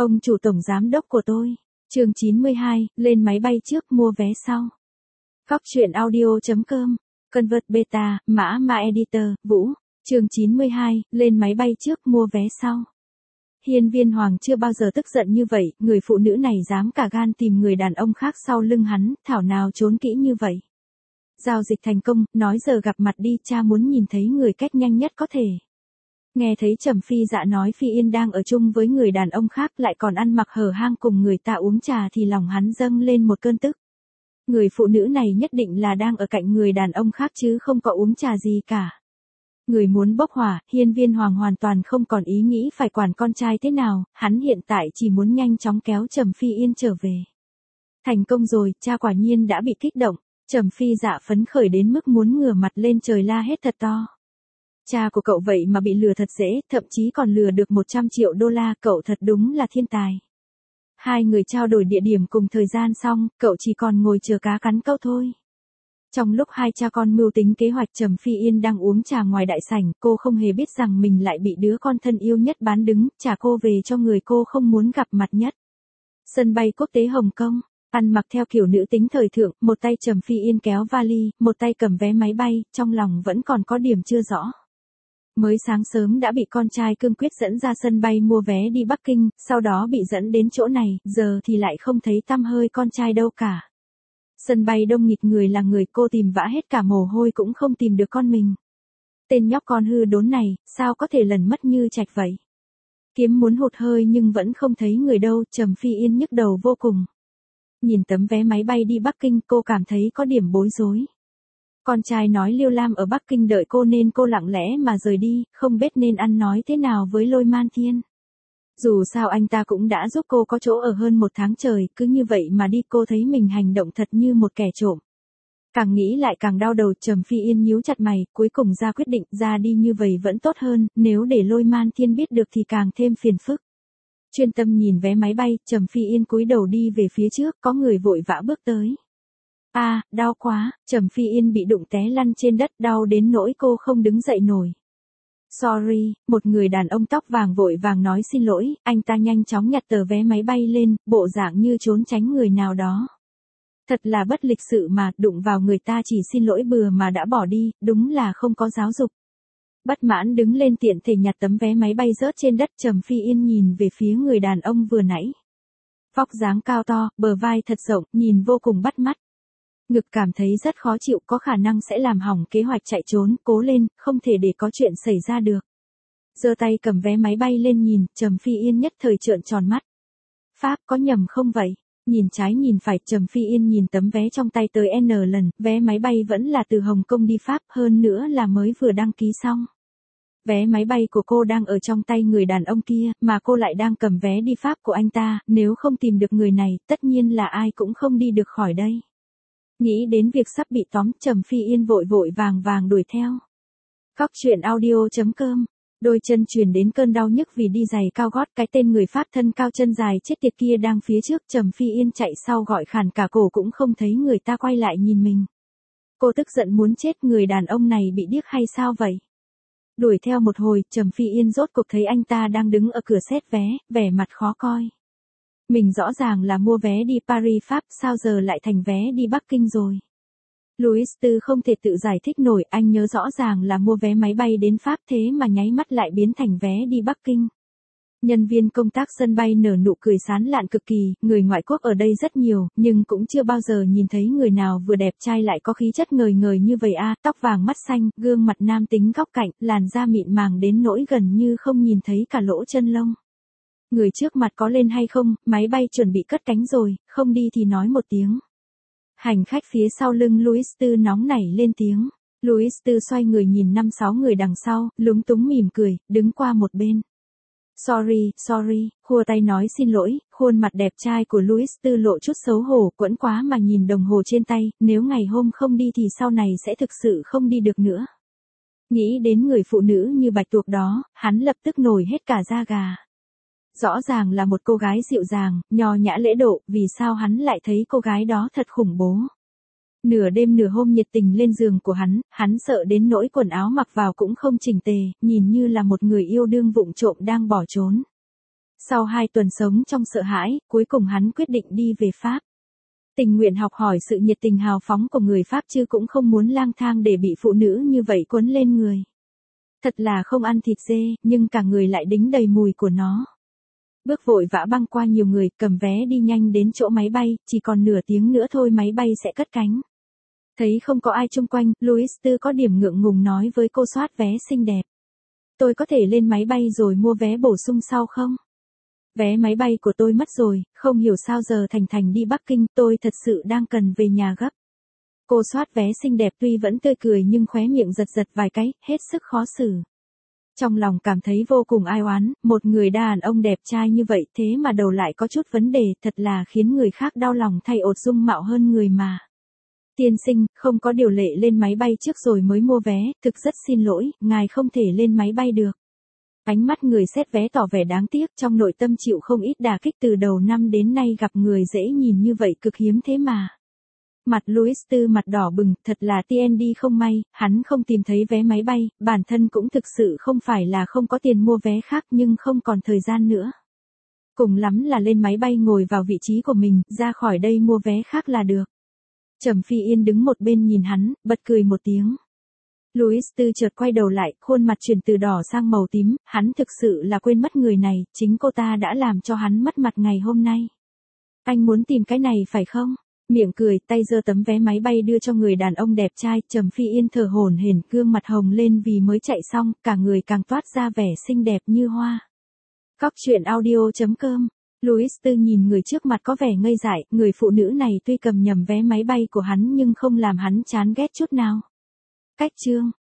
Ông chủ tổng giám đốc của tôi. Chương 92, lên máy bay trước mua vé sau. Góc truyện audio.com, Convert Beta, mã editor, Vũ. Chương 92, lên máy bay trước mua vé sau. Hiên Viên Hoàng chưa bao giờ tức giận như vậy, người phụ nữ này dám cả gan tìm người đàn ông khác sau lưng hắn, thảo nào trốn kỹ như vậy. Giao dịch thành công, nói giờ gặp mặt đi, cha muốn nhìn thấy người cách nhanh nhất có thể. Nghe thấy Trầm Phi Dạ nói Phi Yên đang ở chung với người đàn ông khác lại còn ăn mặc hở hang cùng người ta uống trà thì lòng hắn dâng lên một cơn tức. Người phụ nữ này nhất định là đang ở cạnh người đàn ông khác chứ không có uống trà gì cả. Người muốn bốc hỏa, Hiên Viên Hoàng hoàn toàn không còn ý nghĩ phải quản con trai thế nào, hắn hiện tại chỉ muốn nhanh chóng kéo Trầm Phi Yên trở về. Thành công rồi, cha quả nhiên đã bị kích động, Trầm Phi Dạ phấn khởi đến mức muốn ngửa mặt lên trời la hết thật to. Cha của cậu vậy mà bị lừa thật dễ, thậm chí còn lừa được 100 triệu đô la, cậu thật đúng là thiên tài. Hai người trao đổi địa điểm cùng thời gian xong, cậu chỉ còn ngồi chờ cá cắn câu thôi. Trong lúc hai cha con mưu tính kế hoạch, Trầm Phi Yên đang uống trà ngoài đại sảnh, cô không hề biết rằng mình lại bị đứa con thân yêu nhất bán đứng, trả cô về cho người cô không muốn gặp mặt nhất. Sân bay quốc tế Hồng Kông, ăn mặc theo kiểu nữ tính thời thượng, một tay Trầm Phi Yên kéo vali, một tay cầm vé máy bay, trong lòng vẫn còn có điểm chưa rõ. Mới sáng sớm đã bị con trai cương quyết dẫn ra sân bay mua vé đi Bắc Kinh, sau đó bị dẫn đến chỗ này, giờ thì lại không thấy tăm hơi con trai đâu cả. Sân bay đông nghịt người là người, cô tìm vã hết cả mồ hôi cũng không tìm được con mình. Tên nhóc con hư đốn này, sao có thể lần mất như trạch vậy? Kiếm muốn hụt hơi nhưng vẫn không thấy người đâu, Trầm Phi Yên nhức đầu vô cùng. Nhìn tấm vé máy bay đi Bắc Kinh, cô cảm thấy có điểm bối rối. Con trai nói Liêu Lam ở Bắc Kinh đợi cô nên cô lặng lẽ mà rời đi, không biết nên ăn nói thế nào với Lôi Man Thiên. Dù sao anh ta cũng đã giúp cô có chỗ ở hơn 1 tháng trời, cứ như vậy mà đi, cô thấy mình hành động thật như một kẻ trộm. Càng nghĩ lại càng đau đầu, Trầm Phi Yên nhíu chặt mày, cuối cùng ra quyết định, ra đi như vậy vẫn tốt hơn, nếu để Lôi Man Thiên biết được thì càng thêm phiền phức. Chuyên tâm nhìn vé máy bay, Trầm Phi Yên cúi đầu đi về phía trước, có người vội vã bước tới. Đau quá, Trầm Phi Yên bị đụng té lăn trên đất, đau đến nỗi cô không đứng dậy nổi. Sorry, một người đàn ông tóc vàng vội vàng nói xin lỗi, anh ta nhanh chóng nhặt tờ vé máy bay lên, bộ dạng như trốn tránh người nào đó. Thật là bất lịch sự mà, đụng vào người ta chỉ xin lỗi bừa mà đã bỏ đi, đúng là không có giáo dục. Bất mãn đứng lên tiện thể nhặt tấm vé máy bay rớt trên đất, Trầm Phi Yên nhìn về phía người đàn ông vừa nãy. Vóc dáng cao to, bờ vai thật rộng, nhìn vô cùng bắt mắt. Ngực cảm thấy rất khó chịu, có khả năng sẽ làm hỏng kế hoạch chạy trốn, cố lên, không thể để có chuyện xảy ra được. Giơ tay cầm vé máy bay lên nhìn, Trầm Phi Yên nhất thời trợn tròn mắt. Pháp có nhầm không vậy? Nhìn trái nhìn phải, Trầm Phi Yên nhìn tấm vé trong tay tới N lần, vé máy bay vẫn là từ Hồng Kông đi Pháp, hơn nữa là mới vừa đăng ký xong. Vé máy bay của cô đang ở trong tay người đàn ông kia, mà cô lại đang cầm vé đi Pháp của anh ta, nếu không tìm được người này, tất nhiên là ai cũng không đi được khỏi đây. Nghĩ đến việc sắp bị tóm, Trầm Phi Yên vội vàng đuổi theo. Góc truyện audio.com, đôi chân truyền đến cơn đau nhức vì đi giày cao gót, cái tên người Pháp thân cao chân dài chết tiệt kia đang phía trước, Trầm Phi Yên chạy sau gọi khản cả cổ cũng không thấy người ta quay lại nhìn mình. Cô tức giận muốn chết, người đàn ông này bị điếc hay sao vậy? Đuổi theo một hồi, Trầm Phi Yên rốt cuộc thấy anh ta đang đứng ở cửa xét vé, vẻ mặt khó coi. Mình rõ ràng là mua vé đi Paris Pháp, sao giờ lại thành vé đi Bắc Kinh rồi? Louis Tư không thể tự giải thích nổi, anh nhớ rõ ràng là mua vé máy bay đến Pháp thế mà nháy mắt lại biến thành vé đi Bắc Kinh. Nhân viên công tác sân bay nở nụ cười sán lạn cực kỳ, người ngoại quốc ở đây rất nhiều, nhưng cũng chưa bao giờ nhìn thấy người nào vừa đẹp trai lại có khí chất ngời ngời như vậy tóc vàng mắt xanh, gương mặt nam tính góc cạnh, làn da mịn màng đến nỗi gần như không nhìn thấy cả lỗ chân lông. Người trước mặt có lên hay không, máy bay chuẩn bị cất cánh rồi, không đi thì nói một tiếng. Hành khách phía sau lưng Louis Tư nóng nảy lên tiếng. Louis Tư xoay người nhìn 5-6 người đằng sau, lúng túng mỉm cười, đứng qua một bên. Sorry, khua tay nói xin lỗi, khuôn mặt đẹp trai của Louis Tư lộ chút xấu hổ, quẫn quá mà nhìn đồng hồ trên tay, nếu ngày hôm không đi thì sau này sẽ thực sự không đi được nữa. Nghĩ đến người phụ nữ như bạch tuộc đó, hắn lập tức nổi hết cả da gà. Rõ ràng là một cô gái dịu dàng, nho nhã lễ độ, vì sao hắn lại thấy cô gái đó thật khủng bố. Nửa đêm nửa hôm nhiệt tình lên giường của hắn sợ đến nỗi quần áo mặc vào cũng không chỉnh tề, nhìn như là một người yêu đương vụng trộm đang bỏ trốn. Sau 2 tuần sống trong sợ hãi, cuối cùng hắn quyết định đi về Pháp. Tình nguyện học hỏi sự nhiệt tình hào phóng của người Pháp chứ cũng không muốn lang thang để bị phụ nữ như vậy quấn lên người. Thật là không ăn thịt dê, nhưng cả người lại đính đầy mùi của nó. Bước vội vã băng qua nhiều người, cầm vé đi nhanh đến chỗ máy bay, chỉ còn nửa tiếng nữa thôi máy bay sẽ cất cánh. Thấy không có ai chung quanh, Louis Tư có điểm ngượng ngùng nói với cô soát vé xinh đẹp. Tôi có thể lên máy bay rồi mua vé bổ sung sau không? Vé máy bay của tôi mất rồi, không hiểu sao giờ Thành đi Bắc Kinh, tôi thật sự đang cần về nhà gấp. Cô soát vé xinh đẹp tuy vẫn tươi cười nhưng khóe miệng giật giật vài cái, hết sức khó xử. Trong lòng cảm thấy vô cùng ai oán, một người đàn ông đẹp trai như vậy thế mà đầu lại có chút vấn đề, thật là khiến người khác đau lòng thay ột dung mạo hơn người mà. Tiên sinh, không có điều lệ lên máy bay trước rồi mới mua vé, thực rất xin lỗi, ngài không thể lên máy bay được. Ánh mắt người xét vé tỏ vẻ đáng tiếc, trong nội tâm chịu không ít đả kích từ đầu năm đến nay gặp người dễ nhìn như vậy cực hiếm thế mà. Mặt Louis Tư mặt đỏ bừng, thật là TND không may, hắn không tìm thấy vé máy bay, bản thân cũng thực sự không phải là không có tiền mua vé khác nhưng không còn thời gian nữa. Cùng lắm là lên máy bay ngồi vào vị trí của mình, ra khỏi đây mua vé khác là được. Trầm Phi Yên đứng một bên nhìn hắn, bật cười một tiếng. Louis Tư chợt quay đầu lại, khuôn mặt chuyển từ đỏ sang màu tím, hắn thực sự là quên mất người này, chính cô ta đã làm cho hắn mất mặt ngày hôm nay. Anh muốn tìm cái này phải không? Miệng cười, tay giơ tấm vé máy bay đưa cho người đàn ông đẹp trai, Trầm Phi Yên thở hổn hển, gương mặt hồng lên vì mới chạy xong, cả người càng toát ra vẻ xinh đẹp như hoa. Cóc truyện audio.com. Louis Tư nhìn người trước mặt có vẻ ngây dại, người phụ nữ này tuy cầm nhầm vé máy bay của hắn nhưng không làm hắn chán ghét chút nào. Cách chương